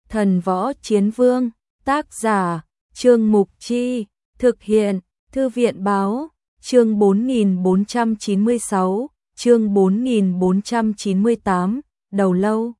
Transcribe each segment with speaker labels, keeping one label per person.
Speaker 1: Thần Võ Chiến Vương, tác giả, Trương Mục Chi, thực hiện, Thư viện Báo, chương 4496, chương 4498, đầu lâu.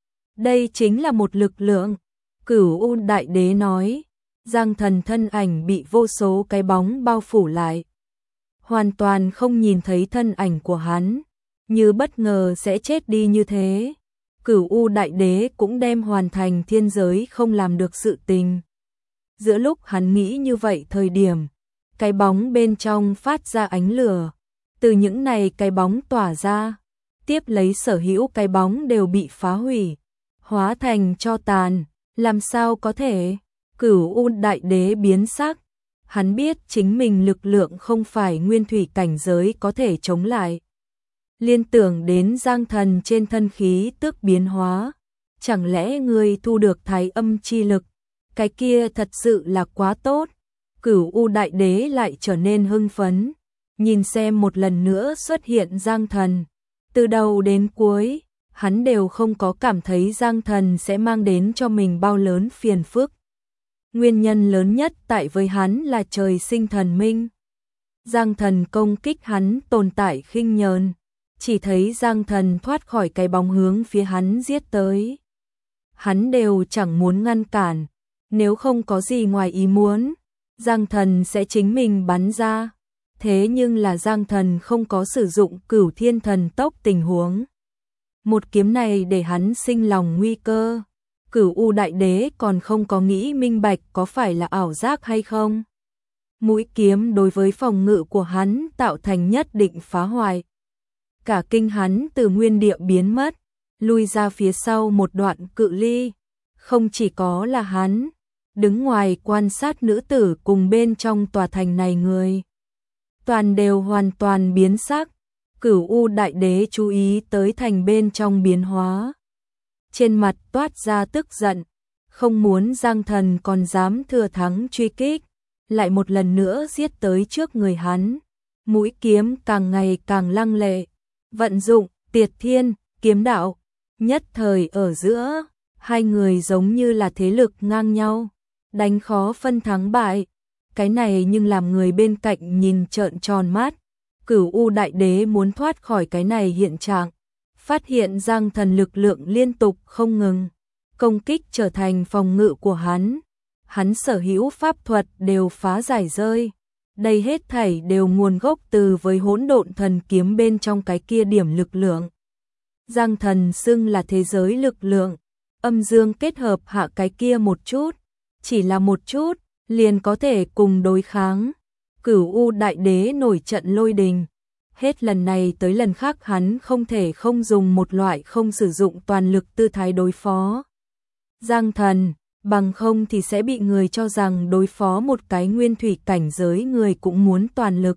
Speaker 1: Đây chính là một lực lượng, Cửu U Đại Đế nói. Giang Thần thân ảnh bị vô số cái bóng bao phủ lại, hoàn toàn không nhìn thấy thân ảnh của hắn, như bất ngờ sẽ chết đi như thế. Cửu U Đại Đế cũng đem hoàn thành thiên giới không làm được sự tình. Giữa lúc hắn nghĩ như vậy thời điểm, cái bóng bên trong phát ra ánh lửa, từ những này cái bóng tỏa ra, tiếp lấy sở hữu cái bóng đều bị phá hủy, hóa thành tro tàn. Làm sao có thể? Cửu U Đại Đế biến sắc, hắn biết chính mình lực lượng không phải nguyên thủy cảnh giới có thể chống lại. Liên tưởng đến Giang Thần trên thân khí tức biến hóa, chẳng lẽ ngươi thu được thái âm chi lực, cái kia thật sự là quá tốt. Cửu U Đại Đế lại trở nên hưng phấn, nhìn xem một lần nữa xuất hiện Giang Thần, từ đầu đến cuối, hắn đều không có cảm thấy Giang Thần sẽ mang đến cho mình bao lớn phiền phức. Nguyên nhân lớn nhất tại với hắn là trời sinh thần minh. Giang Thần công kích hắn tồn tại khinh nhờn, chỉ thấy Giang Thần thoát khỏi cái bóng hướng phía hắn giết tới. Hắn đều chẳng muốn ngăn cản, nếu không có gì ngoài ý muốn, Giang Thần sẽ chính mình bắn ra. Thế nhưng là Giang Thần không có sử dụng Cửu Thiên Thần Tốc tình huống. Một kiếm này để hắn sinh lòng nguy cơ. Cửu U Đại Đế còn không có nghĩ minh bạch có phải là ảo giác hay không. Mũi kiếm đối với phòng ngự của hắn tạo thành nhất định phá hoại. Cả kinh hắn từ nguyên địa biến mất, lui ra phía sau một đoạn cự ly. Không chỉ có là hắn, đứng ngoài quan sát nữ tử cùng bên trong tòa thành này người, toàn đều hoàn toàn biến sắc. Cửu U Đại Đế chú ý tới thành bên trong biến hóa, trên mặt toát ra tức giận, không muốn Giang Thần còn dám thừa thắng truy kích, lại một lần nữa giết tới trước người hắn. Mũi kiếm càng ngày càng lăng lệ, vận dụng Tiệt Thiên kiếm đạo, nhất thời ở giữa, hai người giống như là thế lực ngang nhau, đánh khó phân thắng bại. Cái này nhưng làm người bên cạnh nhìn trợn tròn mắt. Cửu U Đại Đế muốn thoát khỏi cái này hiện trạng, phát hiện Giang Thần lực lượng liên tục không ngừng, công kích trở thành phòng ngự của hắn. Hắn sở hữu pháp thuật đều phá giải rơi. Đây hết thảy đều nguồn gốc từ với hỗn độn thần kiếm bên trong cái kia điểm lực lượng. Giang Thần xưng là thế giới lực lượng, âm dương kết hợp hạ cái kia một chút, chỉ là một chút, liền có thể cùng đối kháng. Cửu U Đại Đế nổi trận lôi đình, hết lần này tới lần khác hắn không thể không dùng một loại không sử dụng toàn lực tư thái đối phó Giang Thần, bằng không thì sẽ bị người cho rằng đối phó một cái nguyên thủy cảnh giới người cũng muốn toàn lực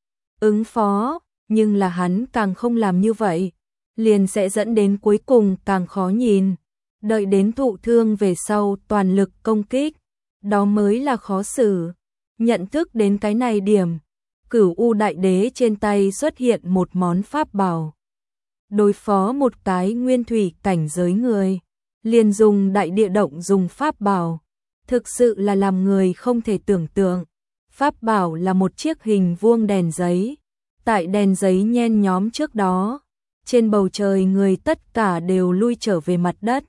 Speaker 1: ứng phó, nhưng là hắn càng không làm như vậy, liền sẽ dẫn đến cuối cùng càng khó nhìn. Đợi đến thụ thương về sau toàn lực công kích, đó mới là khó xử. Nhận thức đến cái này điểm, Cửu U Đại Đế trên tay xuất hiện một món pháp bảo. Đối phó một cái nguyên thủy cảnh giới người, liền dùng đại địa động dùng pháp bảo. Thực sự là làm người không thể tưởng tượng. Pháp bảo là một chiếc hình vuông đèn giấy. Tại đèn giấy nhen nhóm trước đó, trên bầu trời người tất cả đều lui trở về mặt đất,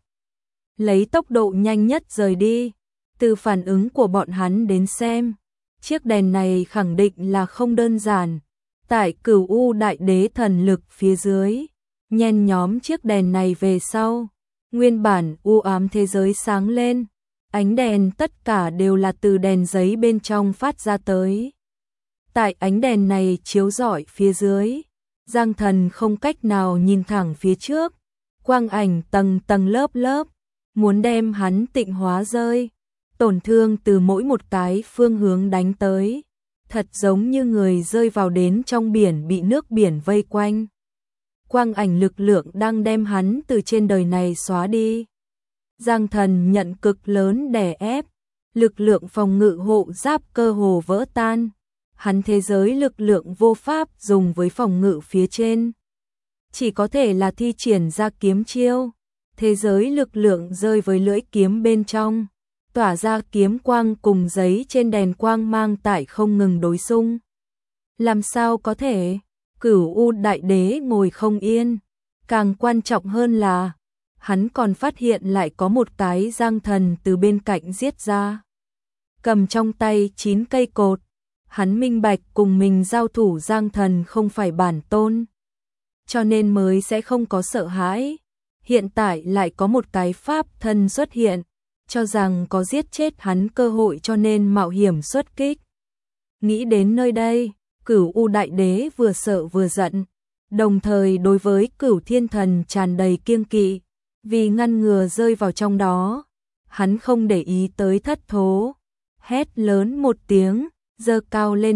Speaker 1: lấy tốc độ nhanh nhất rời đi. Từ phản ứng của bọn hắn đến xem, chiếc đèn này khẳng định là không đơn giản. Tại Cửu U Đại Đế thần lực phía dưới, nhen nhóm chiếc đèn này về sau, nguyên bản u ám thế giới sáng lên, ánh đèn tất cả đều là từ đèn giấy bên trong phát ra tới. Tại ánh đèn này chiếu rọi phía dưới, Giang Thần không cách nào nhìn thẳng phía trước, quang ảnh tầng tầng lớp lớp, muốn đem hắn tịnh hóa rơi. Tổn thương từ mỗi một cái phương hướng đánh tới, thật giống như người rơi vào đến trong biển bị nước biển vây quanh. Quang ảnh lực lượng đang đem hắn từ trên đời này xóa đi. Giang Thần nhận cực lớn đè ép, lực lượng phòng ngự hộ giáp cơ hồ vỡ tan. Hắn thế giới lực lượng vô pháp dùng với phòng ngự phía trên, chỉ có thể là thi triển ra kiếm chiêu. thế giới lực lượng rơi với lưỡi kiếm bên trong, tỏa ra kiếm quang cùng giấy trên đèn quang mang tại không ngừng đối xung. Làm sao có thể? Cửu U Đại Đế ngồi không yên, càng quan trọng hơn là hắn còn phát hiện lại có một cái giang thần từ bên cạnh giết ra. Cầm trong tay 9 cây cột, hắn minh bạch cùng mình giao thủ giang thần không phải bản tôn, cho nên mới sẽ không có sợ hãi. Hiện tại lại có một cái pháp thân xuất hiện, cho rằng có giết chết hắn cơ hội cho nên mạo hiểm xuất kích. Nghĩ đến nơi đây, Cửu U Đại Đế vừa sợ vừa giận, đồng thời đối với Cửu Thiên Thần tràn đầy kiêng kỵ, vì ngăn ngừa rơi vào trong đó, hắn không để ý tới thất thố, hét lớn một tiếng, giơ cao lên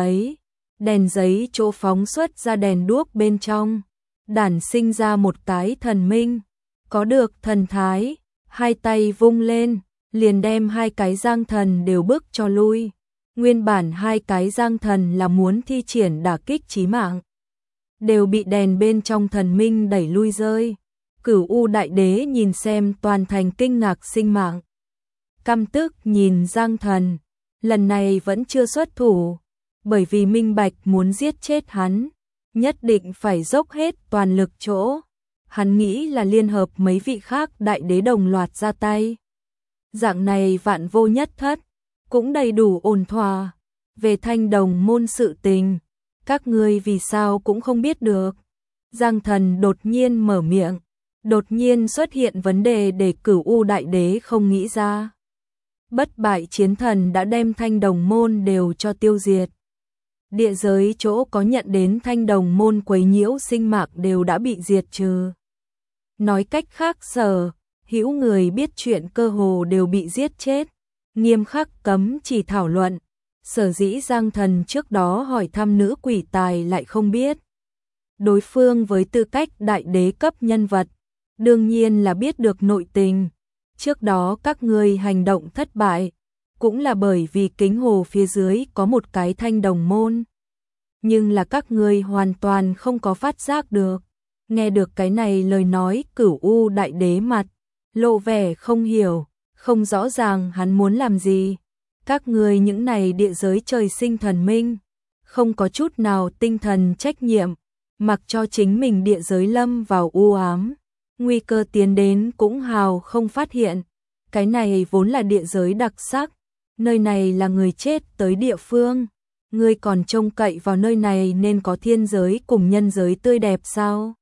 Speaker 1: đèn giấy chỗ phóng xuất ra đèn đuốc bên trong, đản sinh ra một cái thần minh, có được thần thái, hai tay vung lên, liền đem hai cái giang thần đều bức cho lui. Nguyên bản hai cái giang thần là muốn thi triển đả kích chí mạng, đều bị đèn bên trong thần minh đẩy lui rơi. Cửu U Đại Đế nhìn xem toàn thành kinh ngạc sinh mạng, căm tức nhìn giang thần, lần này vẫn chưa xuất thủ, bởi vì minh bạch muốn giết chết hắn, nhất định phải dốc hết toàn lực chỗ. Hắn nghĩ là liên hợp mấy vị khác đại đế đồng loạt ra tay. Dạng này vạn vô nhất thất, cũng đầy đủ ổn thỏa. Về Thanh Đồng môn sự tình, các ngươi vì sao cũng không biết được. Giang thần đột nhiên mở miệng, đột nhiên xuất hiện vấn đề để Cửu U Đại Đế không nghĩ ra. Bất bại chiến thần đã đem Thanh Đồng môn đều cho tiêu diệt. Địa giới chỗ có nhận đến Thanh Đồng môn quấy nhiễu sinh mạng đều đã bị diệt trừ. Nói cách khác Sở hữu người biết chuyện cơ hồ đều bị giết chết, nghiêm khắc cấm chỉ thảo luận. Sở dĩ Giang thần trước đó hỏi thăm nữ quỷ tài lại không biết. Đối phương với tư cách đại đế cấp nhân vật, đương nhiên là biết được nội tình. Trước đó các ngươi hành động thất bại, cũng là bởi vì kính hồ phía dưới có một cái Thanh Đồng môn. Nhưng là các ngươi hoàn toàn không có phát giác được. Nghe được cái này lời nói, Cửu U Đại Đế mặt lộ vẻ không hiểu, không rõ ràng hắn muốn làm gì. Các ngươi những này địa giới trời sinh thần minh, không có chút nào tinh thần trách nhiệm, mặc cho chính mình địa giới lâm vào u ám, nguy cơ tiến đến cũng hào không phát hiện. Cái này vốn là địa giới đặc sắc, nơi này là người chết tới địa phương, ngươi còn trông cậy vào nơi này nên có thiên giới cùng nhân giới tươi đẹp sao?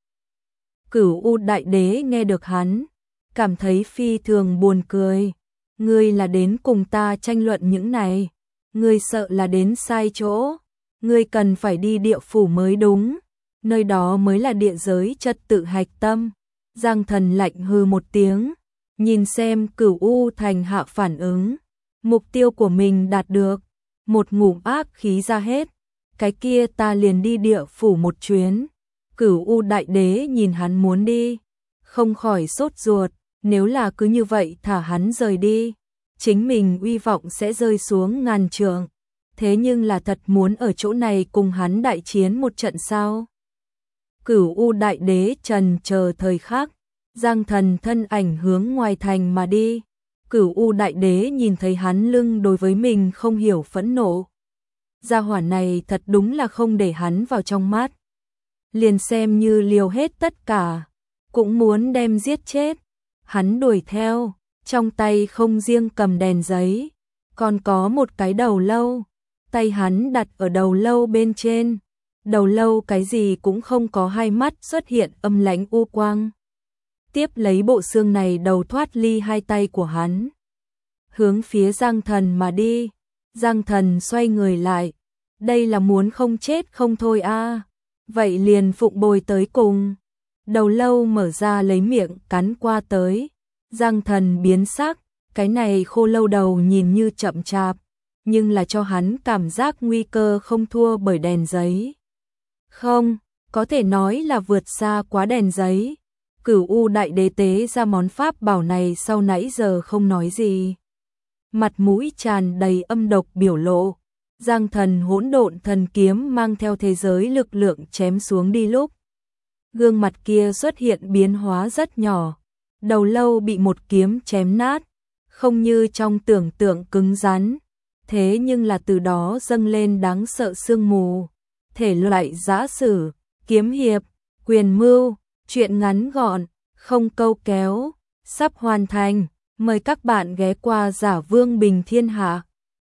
Speaker 1: Cửu U Đại Đế nghe được hắn, cảm thấy phi thường buồn cười. Ngươi là đến cùng ta tranh luận những này, ngươi sợ là đến sai chỗ, ngươi cần phải đi địa phủ mới đúng, nơi đó mới là địa giới trật tự hạch tâm. Giang thần lạnh hừ một tiếng, nhìn xem Cửu U thành hạ phản ứng, mục tiêu của mình đạt được, một ngụm ác khí ra hết, cái kia ta liền đi địa phủ một chuyến. Cửu U Đại Đế nhìn hắn muốn đi, không khỏi sốt ruột, nếu là cứ như vậy thả hắn rời đi, chính mình uy vọng sẽ rơi xuống ngàn trượng. Thế nhưng là thật muốn ở chỗ này cùng hắn đại chiến một trận sao? Cửu U Đại Đế trần chờ thời khắc, Giang thần thân ảnh hướng ngoài thành mà đi. Cửu U Đại Đế nhìn thấy hắn lưng đối với mình không hiểu phẫn nộ. Gia hỏa này thật đúng là không để hắn vào trong mắt. Liền xem như liều hết tất cả, cũng muốn đem giết chết. Hắn đuổi theo, trong tay không riêng cầm đèn giấy, còn có một cái đầu lâu. Tay hắn đặt ở đầu lâu bên trên. Đầu lâu cái gì cũng không có, hai mắt xuất hiện âm lãnh u quang. Tiếp lấy bộ xương này đầu thoát ly hai tay của hắn, hướng phía Giang thần mà đi. Giang thần xoay người lại, đây là muốn không chết không thôi a, vậy liền phụng bồi tới cùng. Đầu lâu mở ra lấy miệng cắn qua tới. Giang thần biến sắc, cái này khô lâu đầu nhìn như chậm chạp, nhưng là cho hắn cảm giác nguy cơ không thua bởi đèn giấy. Không, có thể nói là vượt xa quá đèn giấy. Cửu U Đại Đế tế ra món pháp bảo này sau nãy giờ không nói gì, mặt mũi tràn đầy âm độc biểu lộ. Giang thần hỗn độn thần kiếm mang theo thế giới lực lượng chém xuống đi lúc, gương mặt kia xuất hiện biến hóa rất nhỏ, đầu lâu bị một kiếm chém nát, không như trong tưởng tượng cứng rắn, thế nhưng là từ đó dâng lên đáng sợ sương mù, thể loại giã sử, kiếm hiệp, quyền mưu, truyện ngắn gọn, không câu kéo, sắp hoàn thành, mời các bạn ghé qua Giả Vương Bình Thiên Hạ.